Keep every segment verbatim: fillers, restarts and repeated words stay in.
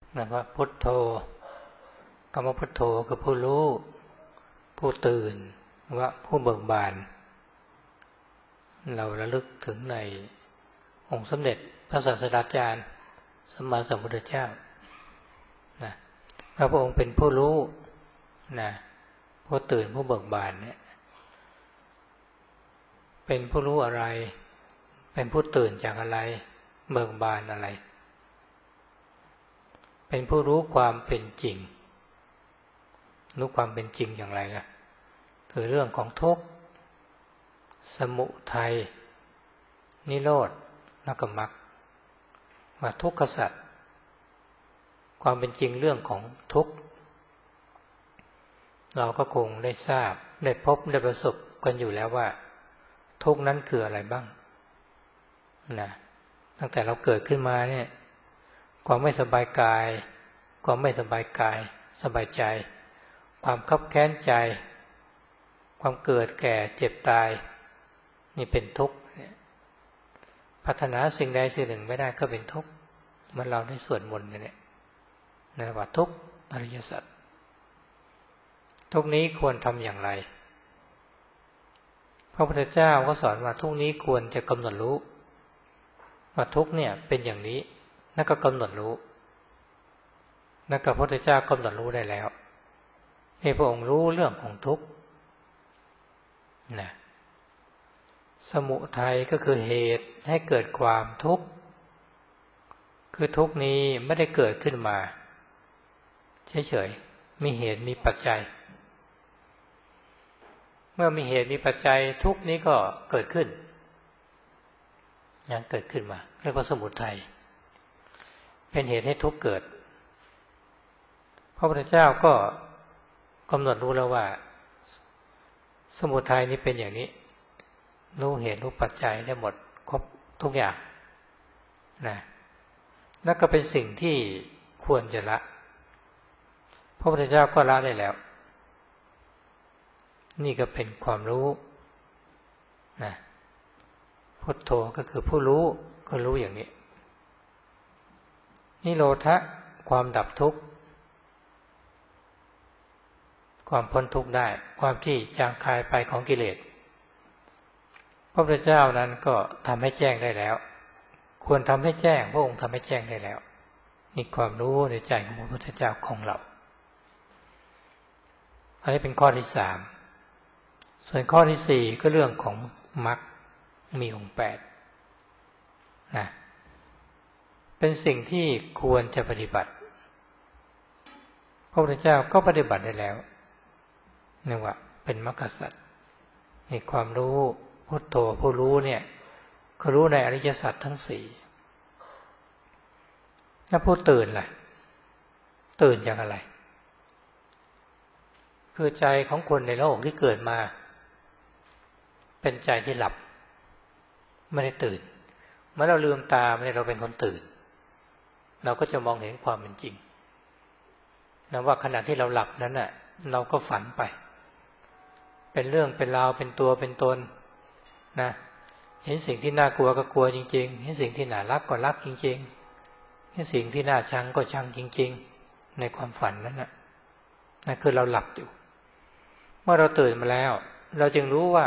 นะว่าพุทโธคำว่าพุทโธคือผู้รู้ผู้ตื่นว่าผู้เบิกบานเราระลึกถึงในองค์สมเด็จพระศาสดาจารย์สัมมาสัมพุทธเจ้านะพระองค์เป็นผู้รู้นะผู้ตื่นผู้เบิกบานเนี่ยเป็นผู้รู้อะไรเป็นผู้ตื่นจากอะไรเบิกบานอะไรเป็นผู้รู้ความเป็นจริงรู้ความเป็นจริงอย่างไรล่ะคือเรื่องของทุกข์สมุทัยนิโรธแล้วก็มรรคว่าทุกขสัจความเป็นจริงเรื่องของทุกข์เราก็คงได้ทราบได้พบได้ประสบกันอยู่แล้วว่าทุกข์นั้นคืออะไรบ้างนะตั้งแต่เราเกิดขึ้นมาเนี่ยความไม่สบายกายความไม่สบายกายสบายใจความคับแค้นใจความเกิดแก่เจ็บตายนี่เป็นทุกข์พัฒนาสิ่งใดสิ่งหนึ่งไม่ได้ก็เป็นทุกข์เมื่อเราได้สวดมนต์กันเนี่ยนั่นว่าทุกข์อริยสัจทุกนี้ควรทำอย่างไรพระพุทธเจ้าก็สอนว่าทุกนี้ควรจะกำหนดรู้ว่าทุกเนี่ยเป็นอย่างนี้นั่นก็กำหนดรู้นั่นก็พระพุทธเจ้ากำหนดรู้ได้แล้วให้พระองค์รู้เรื่องของทุกข์นะสมุทัยก็คือเหตุให้เกิดความทุกข์คือทุกข์นี้ไม่ได้เกิดขึ้นมาเฉยๆมีเหตุมีปัจจัยเมื่อมีเหตุมีปัจจัยทุกข์นี้ก็เกิดขึ้นยังเกิดขึ้นมาเรียกว่าสมุทัยเป็นเหตุให้ทุกข์เกิดพระพุทธเจ้าก็กำหนดรู้แล้วว่าสมุทัยนี้เป็นอย่างนี้รู้เหตุรู้ปัจจัยได้หมดครบทุกอย่างนะนั่นก็เป็นสิ่งที่ควรจะละพระพุทธเจ้าก็ละได้แล้วนี่ก็เป็นความรู้นะพุทโธก็คือผู้รู้ก็รู้อย่างนี้นิโรธะความดับทุกข์ความพ้นทุกข์ได้ความที่จางคายไปของกิเลสพระพุทธเจ้านั้นก็ทำให้แจ้งได้แล้วควรทำให้แจ้งพระองค์ทำให้แจ้งได้แล้วนี่ความรู้ในใจของพระพุทธเจ้าของเราอันนี้เป็นข้อที่สามส่วนข้อที่สี่ก็เรื่องของมรรคมีองค์แปดนะเป็นสิ่งที่ควรจะปฏิบัติพระพุทธเจ้าก็ปฏิบัติได้แล้วนี่ว่าเป็นมรรคสัจนี่ความรู้พุทโธผู้รู้เนี่ยก็รู้ในอริยสัจทั้งสี่แล้วผู้ตื่นล่ะตื่นจากอะไรคือใจของคนในโลกที่เกิดมาเป็นใจที่หลับไม่ได้ตื่นเมื่อเราลืมตาเนี่ยเราเป็นคนตื่นเราก็จะมองเห็นความเป็นจริงนะว่าขณะที่เราหลับนั้นน่ะเราก็ฝันไปเป็นเรื่องเป็นราวเป็นตัวเป็นตนนะเห็นสิ่งที่น่ากลัวก็กลัวจริงๆเห็นสิ่งที่น่ารักก็รักจริงๆเห็นสิ่งที่น่าชังก็ชังจริงๆในความฝันนั้นน่ะนั่นคือเราหลับอยู่เมื่อเราตื่นมาแล้วเราจึงรู้ว่า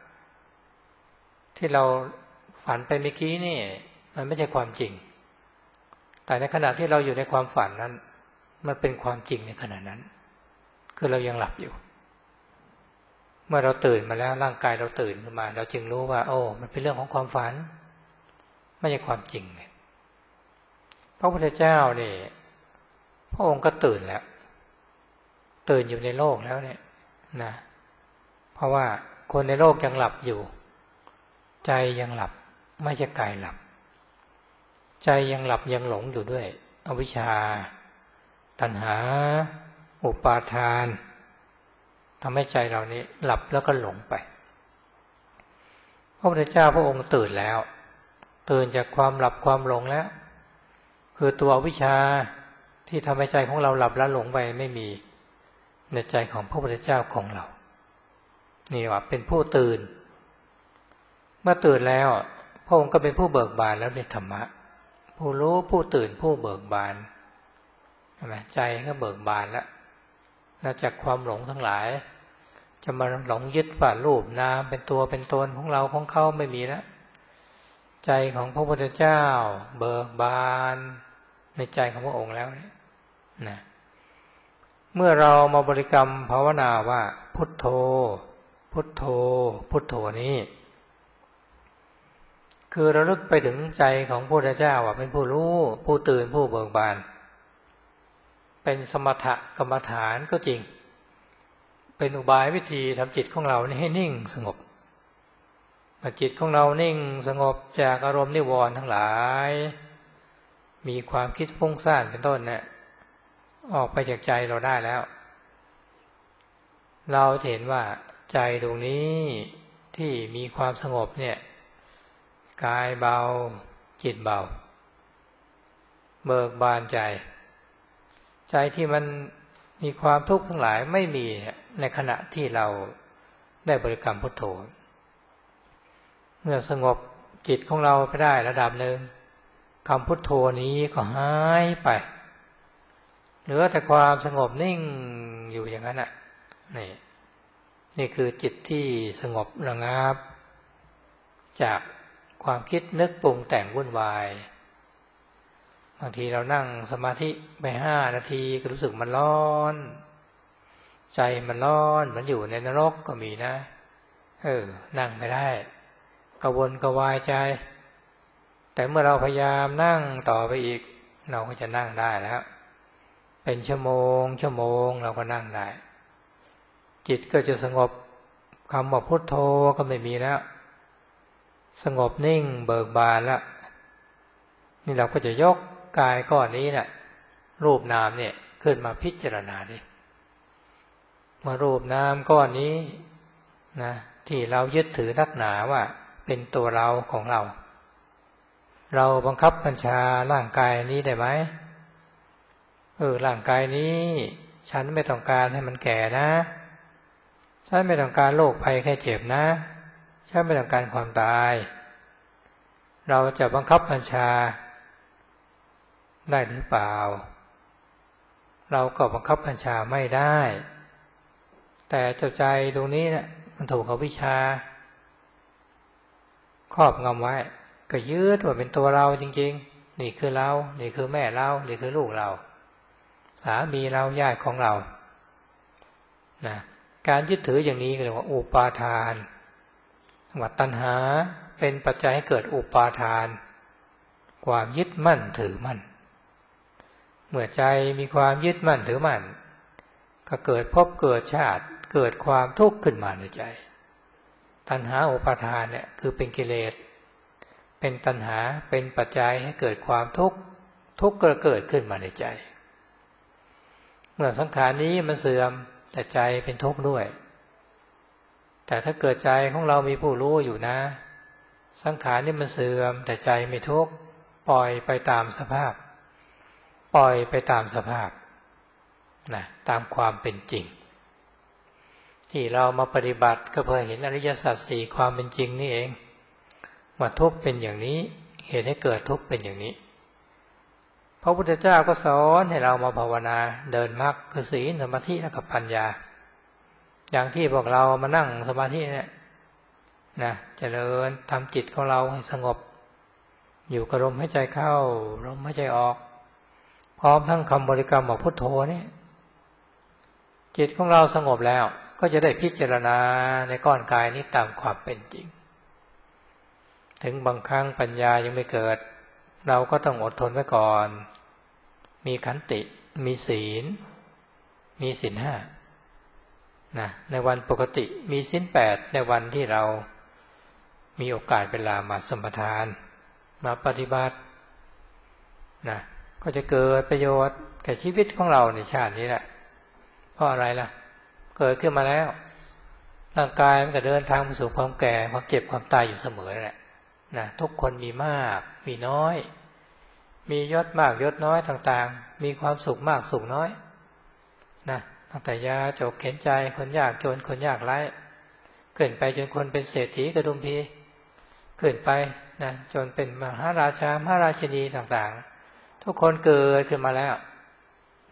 ที่เราฝันไปเมื่อกี้นี่มันไม่ใช่ความจริงแต่ในขณะที่เราอยู่ในความฝันนั้นมันเป็นความจริงในขณะนั้นคือเรายังหลับอยู่เมื่อเราตื่นมาแล้วร่างกายเราตื่นขึ้นมาเราจึงรู้ว่าโอ้มันเป็นเรื่องของความฝันไม่ใช่ความจริงเนี่ยพระพุทธเจ้านี่พระองค์ก็ตื่นแล้วตื่นอยู่ในโลกแล้วเนี่ยนะเพราะว่าคนในโลกยังหลับอยู่ใจยังหลับไม่ใช่กายหลับใจยังหลับยังหลงอยู่ด้วยอวิชชาตัณหาอุปาทานทำให้ใจเรานี้หลับแล้วก็หลงไปพระพุทธเจ้าพระองค์ตื่นแล้วตื่นจากความหลับความหลงแล้วคือตัวอวิชชาที่ทำให้ใจของเราหลับและหลงไปไม่มีในใจของพระพุทธเจ้าของเรานี่ว่าเป็นผู้ตื่นเมื่อตื่นแล้วพระองค์ก็เป็นผู้เบิกบานแล้วในธรรมะผู้รู้ผู้ตื่นผู้เบิกบานใช่ไหมใจก็เบิกบานแล้วนอกจากความหลงทั้งหลายจะมาหลงยึดว่ารูปนามเป็นตัวเป็นตนของเราของเขาไม่มีแล้วใจของพระพุทธเจ้าเบิกบานในใจของพระองค์แล้วนะเมื่อเรามาบริกรรมภาวนาว่าพุทโธพุทโธพุทโธนี้คือระลึกไปถึงใจของพระพุทธเจ้าว่าเป็นผู้รู้ผู้ตื่นผู้เบิกบานเป็นสมถกรรมฐานก็จริงเป็นอุบายวิธีทำจิตของเราให้นิ่งสงบเมื่อจิตของเรานิ่งสงบจากอารมณ์นิวรณ์ทั้งหลายมีความคิดฟุ้งซ่านเป็นต้นเนี่ยออกไปจากใจเราได้แล้วเราเห็นว่าใจดวงนี้ที่มีความสงบเนี่ยกายเบาจิตเบาเบิกบานใจใจที่มันมีความทุกข์ทั้งหลายไม่มีในขณะที่เราได้บริกรรมพุทโธเมื่อสงบจิตของเราไปได้ระดับหนึ่งคำพุทโธนี้ก็หายไปเหลือแต่ความสงบนิ่งอยู่อย่างนั้นน่ะนี่นี่คือจิตที่สงบระงับจากความคิดนึกปรุงแต่งวุ่นวายบางทีเรานั่งสมาธิไปห้านาทีก็รู้สึกมันร้อนใจมันร้อนมันอยู่ในนรกก็มีนะเออนั่งไม่ได้กระวนกระวายใจแต่เมื่อเราพยายามนั่งต่อไปอีกเราก็จะนั่งได้แล้วเป็นชั่วโมงชั่วโมงเราก็นั่งได้จิตก็จะสงบคำว่าพุทโธก็ไม่มีแล้วสงบนิ่งเบิกบานแล้วนี่เราก็จะยกกายก้อนนี้น่ะรูปนามเนี่ยขึ้นมาพิจารณาดิมารูปนามก้อนนี้นะที่เรายึดถือนักหนาว่าเป็นตัวเราของเราเราบังคับบัญชาร่างกายนี้ได้ไหมเออร่างกายนี้ฉันไม่ต้องการให้มันแก่นะฉันไม่ต้องการโรคภัยแค่เจ็บนะฉันไม่ต้องการความตายเราจะบังคับบัญชาได้หรือเปล่าเราก็บังคับบัญชาไม่ได้แต่เจ้าใจตรงนี้เนี่ยมันถูกอวิชชาครอบงำไว้ก็ยึดว่าเป็นตัวเราจริงๆนี่คือเรานี่คือแม่เรานี่คือลูกเราสามีเราญาติของเรานะการยึดถืออย่างนี้ก็เรียกว่าอุปาทานว่าตัณหาเป็นปัจจัยให้เกิดอุปาทานความยึดมั่นถือมั่นเมื่อใจมีความยึดมั่นถือมั่นก็เกิดภพเกิดชาติเกิดความทุกข์ขึ้นมาในใจตัณหาอุปาทานเนี่ยคือเป็นกิเลสเป็นตัณหาเป็นปัจจัยให้เกิดความทุกข์ทุกข์ก็เกิดขึ้นมาในใจเมื่อสังขารนี้มันเสื่อมแต่ใจเป็นทุกข์ด้วยแต่ถ้าเกิดใจของเรามีผู้รู้อยู่นะสังขารนี่มันเสื่อมแต่ใจไม่ทุกข์ปล่อยไปตามสภาพปล่อยไปตามสภาพนะตามความเป็นจริงที่เรามาปฏิบัติก็เพื่อเห็นอริยสัจสี่ความเป็นจริงนี่เองว่าทุกข์เป็นอย่างนี้เหตุให้เกิดทุกข์เป็นอย่างนี้พระพุทธเจ้าก็สอนให้เรามาภาวนาเดินมรรคคือศีลสมาธิและกับปัญญาอย่างที่พวกเรามานั่งสมาธิเนี่ยนะเจริญทำจิตของเราให้สงบอยู่กับลมหายใจเข้าลมหายใจออกพร้อมทั้งคำบริกรรมของพุทโธนี่จิตของเราสงบแล้วก็จะได้พิจารณาในก้อนกายนี้ตามความเป็นจริงถึงบางครั้งปัญญายังไม่เกิดเราก็ต้องอดทนไว้ก่อนมีขันติมีศีลมีศีลห้านะในวันปกติมีศีลแปดในวันที่เรามีโอกาสเวลามาสมทานมาปฏิบัตินะก็จะเกิดประโยชน์แก่ชีวิตของเราในชาตินี้แหละเพราะอะไรล่ะเกิดขึ้นมาแล้วร่างกายมันก็เดินทางไปสู่ความแก่ความเจ็บความตายอยู่เสมอแหละนะทุกคนมีมากมีน้อยมียศมากยศน้อยต่างๆมีความสุขมากสุขน้อยนะตั้งแต่ยาจกเข็นใจคนยากจนคนยากไร้ขึ้นไปจนคนเป็นเศรษฐีกระดุมพีขึ้นไปนะจนเป็นมหาราชามหาราชินีต่างๆทุกคนเกิดขึ้นมาแล้ว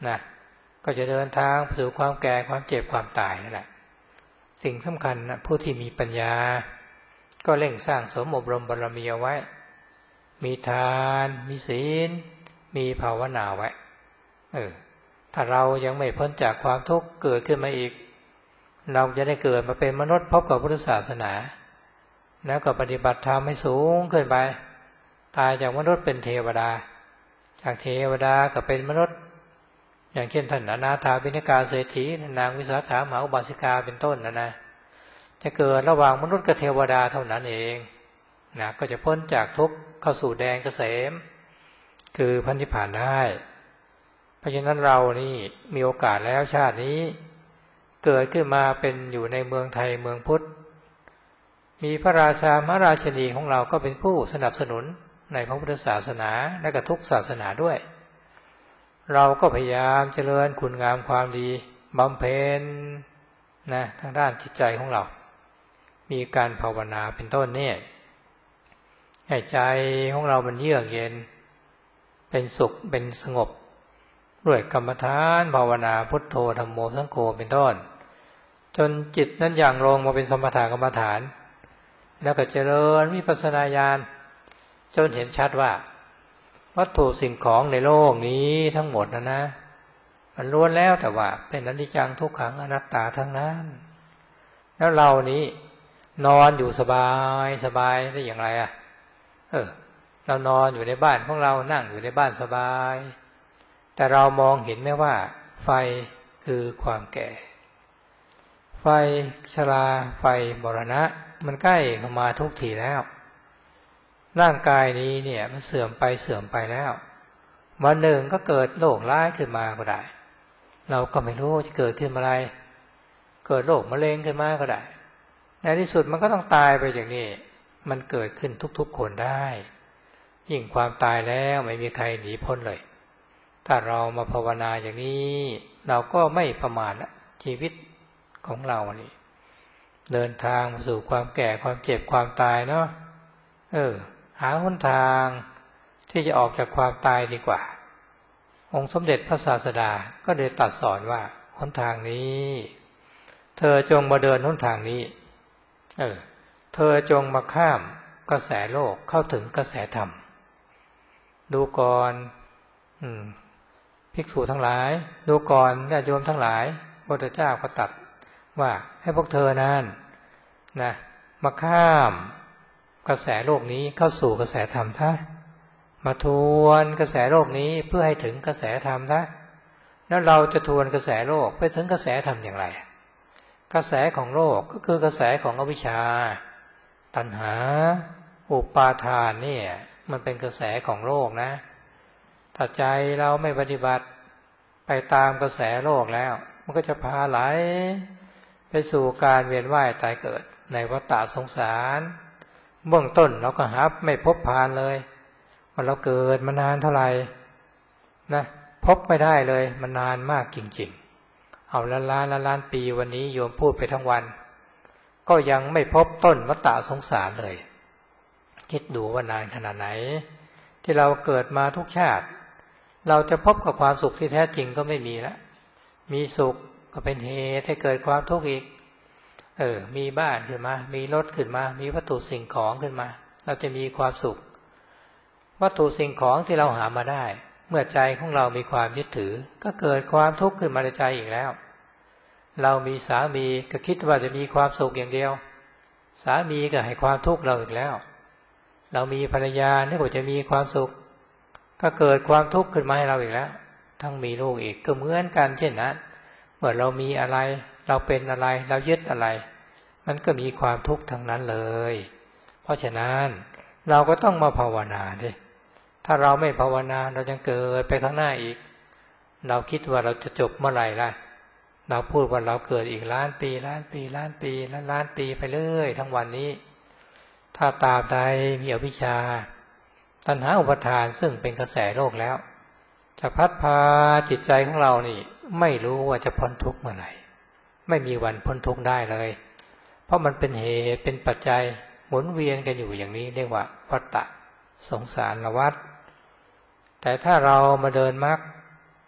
นะก็จะเดินทางสู่ความแก่ความเจ็บความตายนั่นแหละสิ่งสำคัญนะผู้ที่มีปัญญาก็เร่งสร้างสมอบรมบารมีเอาไว้มีทานมีศีลมีภาวนาไว้เออถ้าเรายังไม่พ้นจากความทุกข์เกิดขึ้นมาอีกเราจะได้เกิดมาเป็นมนุษย์พบกับพุทธศาสนาแล้วก็ปฏิบัติธรรมให้สูงขึ้นไปตายจากมนุษย์เป็นเทวดาจากเทวดาก็เป็นมนุษย์อย่างเช่นท่านอนาถาบิณกาเศรษฐีนางวิสาขามหาอุบาสิกาเป็นต้นนะนะจะเกิดระหว่างมนุษย์กับเทวดาเท่านั้นเองนะก็จะพ้นจากทุกข์เข้าสู่แดนเกษมคือพระนิพพานได้เพราะฉะนั้นเรานี่มีโอกาสแล้วชาตินี้เกิดขึ้นมาเป็นอยู่ในเมืองไทยเมืองพุทธมีพระราชามหาราชินีของเราก็เป็นผู้สนับสนุนในพระพุทธศาสนาและก็ทุกศาสนาด้วยเราก็พยายามเจริญคุณงามความดีบำเพ็ญนะทางด้านจิตใจของเรามีการภาวนาเป็นต้นเนี่ยให้ใจของเรามันเยือกเย็นเป็นสุขเป็นสงบด้วยกรรมฐานภาวนาพุทโธธัมโมสังโฆเป็นต้นจนจิตนั้นอย่างลงมาเป็นสมถกรรมฐานแล้วก็เจริญวิปัสสนาญาณจนเห็นชัดว่าวัตถุสิ่งของในโลกนี้ทั้งหมดนะนะมันล้วนแล้วแต่ว่าเป็นอนิจจังทุกขังอนัตตาทั้งนั้นแล้วเรานี้นอนอยู่สบายสบายได้อย่างไรอ่ะเออเรานอนอยู่ในบ้านของเรานั่งอยู่ในบ้านสบายแต่เรามองเห็นไหมว่าไฟคือความแก่ไฟชราไฟมรณะมันใกล้เข้ามาทุกทีแล้วร่างกายนี้เนี่ยมันเสื่อมไปเสื่อมไปแล้ววันหนึ่งก็เกิดโรคร้ายขึ้นมาก็ได้เราก็ไม่รู้จะเกิดขึ้นอะไรเกิดโรคมะเร็งขึ้นมาก็ได้ในที่สุดมันก็ต้องตายไปอย่างนี้มันเกิดขึ้นทุกๆคนได้ยิ่งความตายแล้วไม่มีใครหนีพ้นเลยถ้าเรามาภาวนาอย่างนี้เราก็ไม่ประมาทละชีวิตของเรานี่เดินทางมาสู่ความแก่ความเจ็บความตายเนาะเออหาหนทางที่จะออกจากความตายดีกว่าองค์สมเด็จพระศาสดาก็ได้ตรัสสอนว่าหนทางนี้เธอจงมาเดินหนทางนี้เออเธอจงมาข้ามกระแสโลกเข้าถึงกระแสธรรมดูก่อนอืมภิกษุทั้งหลายดูก่อนญาติโยมทั้งหลายพระพุทธเจ้าก็ตรัสว่าให้พวกเธอนั้นนะมาข้ามกระแสโลกนี้เข้าสู่กระแสธรรมซะมาทวนกระแสโลกนี้เพื่อให้ถึงกระแสธรรมซะแล้วเราจะทวนกระแสโลกไปถึงกระแสธรรมอย่างไรกระแสของโลกก็คือกระแสของอวิชชาตัณหาอุปาทานเนี่ยมันเป็นกระแสของโลกนะถ้าใจเราไม่ปฏิบัติไปตามกระแสโลกแล้วมันก็จะพาไหลไปสู่การเวียนว่ายตายเกิดในวัฏฏะสงสารเบื้องต้นเราก็หาไม่พบผ่านเลยว่าเราเกิดมานานเท่าไหร่นะพบไม่ได้เลยมันนานมากจริงๆเอาล้านล้านล้านล้านปีวันนี้โยมพูดไปทั้งวันก็ยังไม่พบต้นวัฏฏะสงสารเลยคิดดูว่านานขนาดไหนที่เราเกิดมาทุกชาติเราจะพบกับความสุขที่แท้จริงก็ไม่มีแล้วมีสุขก็เป็นเหตุให้เกิดความทุกข์อีกเออมีบ้านขึ้นมามีรถขึ้นมามีวัตถุสิ่งของขึ้นมาเราจะมีความสุขวัตถุสิ่งของที่เราหามาได้เมื่อใจของเรามีความยึดถือก็เกิดความทุกข์ขึ้นมาในใจอีกแล้วเรามีสามีก็คิดว่าจะมีความสุขอย่างเดียวสามีก็ให้ความทุกข์เราอีกแล้วเรามีภรรยาที่ว่าจะมีความสุขก็เกิดความทุกข์ขึ้นมาให้เราอีกแล้วทั้งมีลูกอีกก็เหมือนกันเช่นนั้นเมื่อเรามีอะไรเราเป็นอะไรเรายึดอะไรมันก็มีความทุกข์ทั้งนั้นเลยเพราะฉะนั้นเราก็ต้องมาภาวนาดิถ้าเราไม่ภาวนาเราจะเกิดไปข้างหน้าอีกเราคิดว่าเราจะจบเมื่อไหร่ล่ะเราพูดว่าเราเกิดอีกล้านปีล้านปีล้านปีล้านล้านปีไปเรื่อยทั้งวันนี้ถ้าตราบใดมีอวิชชาตัณหาอุปาทานซึ่งเป็นกระแสโลกแล้วจะพัดพาจิตใจของเรานี่ไม่รู้ว่าจะพ้นทุกข์เมื่อไหร่ไม่มีวันพ้นทุกข์ได้เลยเพราะมันเป็นเหตุเป็นปัจจัยหมุนเวียนกันอยู่อย่างนี้เรียกว่าวัฏฏะสงสารวัฏแต่ถ้าเรามาเดินมรรค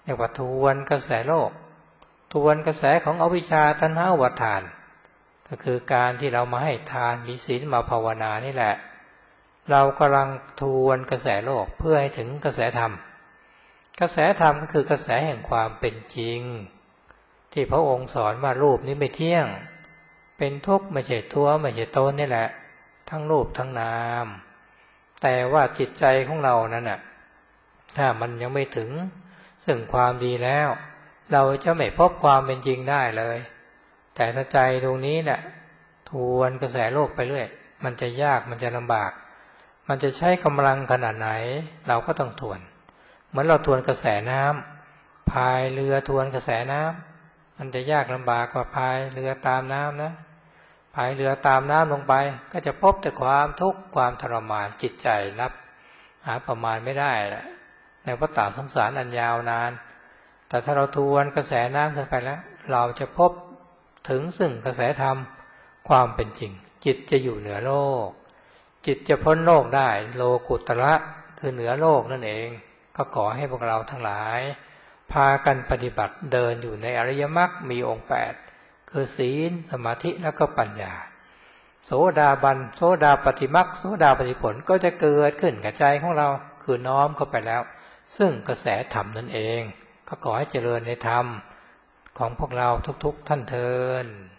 เรียกว่าทวนกระแสโลกทวนกระแสของอวิชชาตัณหาอุปาทานก็คือการที่เรามาให้ทานมีศีลมาภาวนานี่แหละเรากำลังทวนกระแสโลกเพื่อให้ถึงกระแสธรรมกระแสธรรมก็คือกระแสแห่งความเป็นจริงที่พระองค์สอนว่ารูปนี้ไม่เที่ยงเป็นทุกข์ไม่ใช่ตัวไม่ใช่ตนนี่แหละทั้งรูปทั้งนามแต่ว่าจิตใจของเรานั้นน่ะถ้ามันยังไม่ถึงซึ่งความดีแล้วเราจะไม่พบความเป็นจริงได้เลยแต่ถ้าใจตรงนี้เนี่ยทวนกระแสโลกไปเรื่อยมันจะยากมันจะลำบากมันจะใช้กำลังขนาดไหนเราก็ต้องทวนเหมือนเราทวนกระแสน้ำพายเรือทวนกระแสน้ำมันจะยากลำบากกว่าพายเรือตามน้ำนะพายเรือตามน้ำลงไปก็จะพบแต่ความทุกข์ความทรมานจิตใจนับหาประมาณไม่ได้แหละในวัฏฏะสงสารอันยาวนานแต่ถ้าเราทวนกระแสน้ำขึ้นไปแล้วเราจะพบถึงซึ่งกระแสธรรมความเป็นจริงจิตจะอยู่เหนือโลกจิตจะพ้นโลกได้โลกุตระคือเหนือโลกนั่นเองก็ขอให้พวกเราทั้งหลายพากันปฏิบัติเดินอยู่ในอริยมรรคมีองค์แปดคือศีลสมาธิแล้วก็ปัญญาโสดาบันโสดาปฏิมรรคโสดาปฏิผลก็จะเกิดขึ้นกับใจของเราคือน้อมเข้าไปแล้วซึ่งกระแสธรรมนั่นเองก็ขอให้เจริญในธรรมของพวกเราทุกๆท่านเทอญ